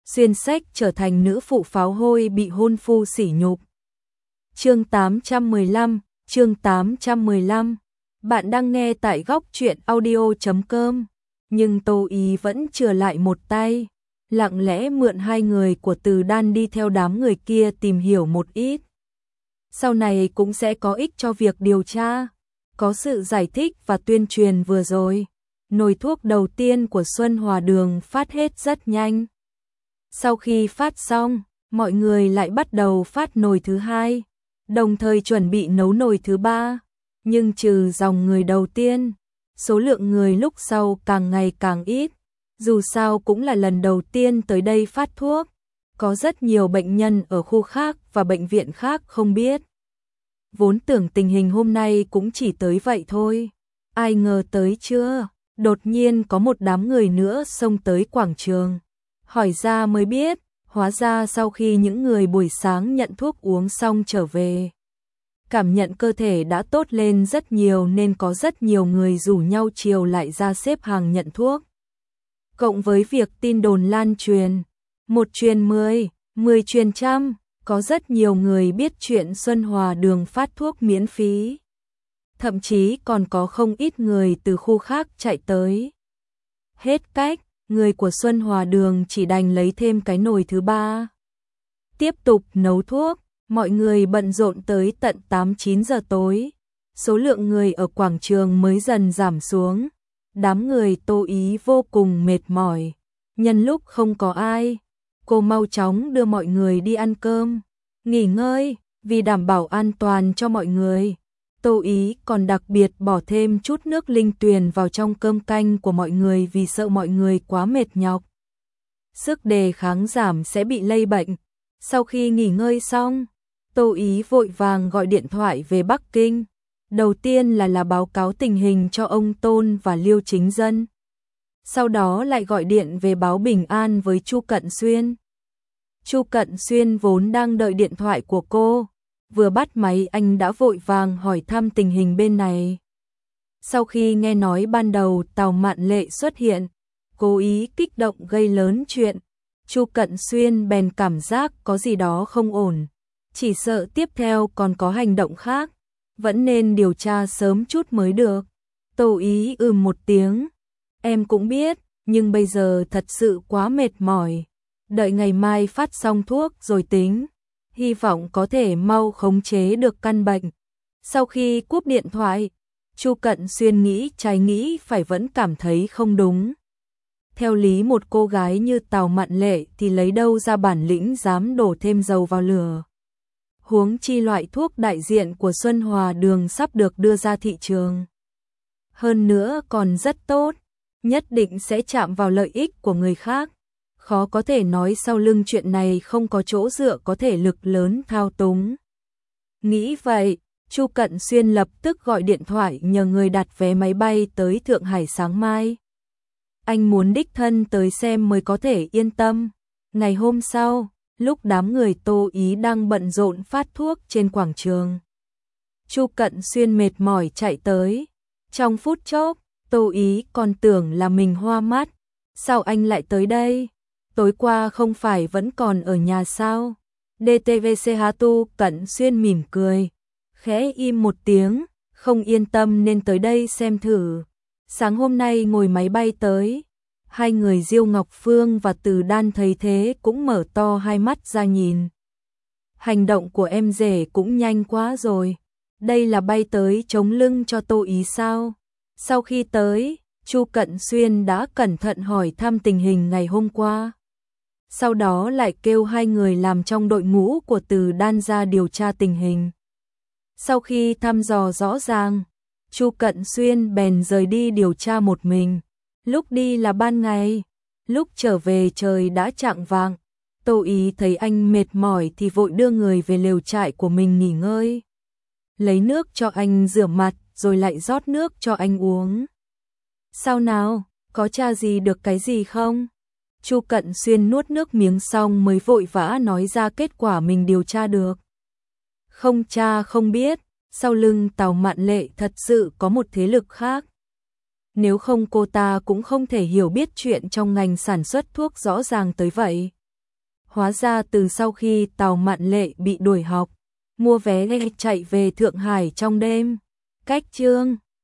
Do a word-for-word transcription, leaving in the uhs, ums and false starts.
xuyên sách trở thành nữ phụ pháo hôi bị hôn phu sỉ nhục. Chương tám trăm mười lăm, chương tám trăm mười lăm. Bạn đang nghe tại góc truyện audio chấm com, nhưng Tô Ý vẫn chừa lại một tay, lặng lẽ mượn hai người của Từ Đan đi theo đám người kia tìm hiểu một ít. Sau này cũng sẽ có ích cho việc điều tra. Có sự giải thích và tuyên truyền vừa rồi, nồi thuốc đầu tiên của Xuân Hòa Đường phát hết rất nhanh. Sau khi phát xong, mọi người lại bắt đầu phát nồi thứ hai, đồng thời chuẩn bị nấu nồi thứ ba. Nhưng trừ dòng người đầu tiên, số lượng người lúc sau càng ngày càng ít. Dù sao cũng là lần đầu tiên tới đây phát thuốc, có rất nhiều bệnh nhân ở khu khác và bệnh viện khác không biết. Vốn tưởng tình hình hôm nay cũng chỉ tới vậy thôi, ai ngờ tới chưa, đột nhiên có một đám người nữa xông tới quảng trường. Hỏi ra mới biết, hóa ra sau khi những người buổi sáng nhận thuốc uống xong trở về, cảm nhận cơ thể đã tốt lên rất nhiều nên có rất nhiều người rủ nhau chiều lại ra xếp hàng nhận thuốc. Cộng với việc tin đồn lan truyền, một truyền mười, mười truyền trăm, có rất nhiều người biết chuyện Xuân Hòa Đường phát thuốc miễn phí. Thậm chí còn có không ít người từ khu khác chạy tới. Hết cách, người của Xuân Hòa Đường chỉ đành lấy thêm cái nồi thứ ba. Tiếp tục nấu thuốc, mọi người bận rộn tới tận tám chín giờ tối. Số lượng người ở quảng trường mới dần giảm xuống. Đám người Tô Ý vô cùng mệt mỏi. Nhân lúc không có ai, cô mau chóng đưa mọi người đi ăn cơm, nghỉ ngơi, vì đảm bảo an toàn cho mọi người. Tô Ý còn đặc biệt bỏ thêm chút nước linh tuyền vào trong cơm canh của mọi người vì sợ mọi người quá mệt nhọc, sức đề kháng giảm sẽ bị lây bệnh. Sau khi nghỉ ngơi xong, Tô Ý vội vàng gọi điện thoại về Bắc Kinh. Đầu tiên là là báo cáo tình hình cho ông Tôn và Liêu Chính Dân. Sau đó lại gọi điện về báo bình an với Chu Cận Xuyên. Chu Cận Xuyên vốn đang đợi điện thoại của cô, vừa bắt máy anh đã vội vàng hỏi thăm tình hình bên này. Sau khi nghe nói ban đầu Tào Mạn Lệ xuất hiện, cố ý kích động gây lớn chuyện, Chu Cận Xuyên bèn cảm giác có gì đó không ổn, chỉ sợ tiếp theo còn có hành động khác, vẫn nên điều tra sớm chút mới được. Tô Ý ừm một tiếng, em cũng biết, nhưng bây giờ thật sự quá mệt mỏi, đợi ngày mai phát xong thuốc rồi tính, hy vọng có thể mau khống chế được căn bệnh. Sau khi cúp điện thoại, Chu Cận Xuyên nghĩ trái nghĩ phải vẫn cảm thấy không đúng. Theo lý một cô gái như Tào Mạn Lệ thì lấy đâu ra bản lĩnh dám đổ thêm dầu vào lửa. Huống chi loại thuốc đại diện của Xuân Hòa Đường sắp được đưa ra thị trường. Hơn nữa còn rất tốt, nhất định sẽ chạm vào lợi ích của người khác. Khó có thể nói sau lưng chuyện này không có chỗ dựa có thể lực lớn thao túng. Nghĩ vậy, Chu Cận Xuyên lập tức gọi điện thoại nhờ người đặt vé máy bay tới Thượng Hải sáng mai. Anh muốn đích thân tới xem mới có thể yên tâm. Ngày hôm sau, lúc đám người Tô Ý đang bận rộn phát thuốc trên quảng trường, Chu Cận Xuyên mệt mỏi chạy tới. Trong phút chốc, Tô Ý còn tưởng là mình hoa mắt. Sao anh lại tới đây? Tối qua không phải vẫn còn ở nhà sao? đê tê vê xê há Tu Cận Xuyên mỉm cười, khẽ im một tiếng, không yên tâm nên tới đây xem thử. Sáng hôm nay ngồi máy bay tới. Hai người Diêu Ngọc Phương và Từ Đan thấy thế cũng mở to hai mắt ra nhìn. Hành động của em rể cũng nhanh quá rồi. Đây là bay tới chống lưng cho Tô Ý sao? Sau khi tới, Chu Cận Xuyên đã cẩn thận hỏi thăm tình hình ngày hôm qua. Sau đó lại kêu hai người làm trong đội ngũ của Từ Đan ra điều tra tình hình. Sau khi thăm dò rõ ràng, Chu Cận Xuyên bèn rời đi điều tra một mình. Lúc đi là ban ngày, lúc trở về trời đã chạng vạng. Tô Ý thấy anh mệt mỏi thì vội đưa người về lều trại của mình nghỉ ngơi. Lấy nước cho anh rửa mặt rồi lại rót nước cho anh uống. Sao nào, có tra gì được cái gì không? Chu Cận Xuyên nuốt nước miếng xong mới vội vã nói ra kết quả mình điều tra được. Không tra không biết, sau lưng Tào Mạn Lệ thật sự có một thế lực khác. Nếu không cô ta cũng không thể hiểu biết chuyện trong ngành sản xuất thuốc rõ ràng tới vậy. Hóa ra từ sau khi Tào Mạn Lệ bị đuổi học, mua vé chạy về Thượng Hải trong đêm. Cách chương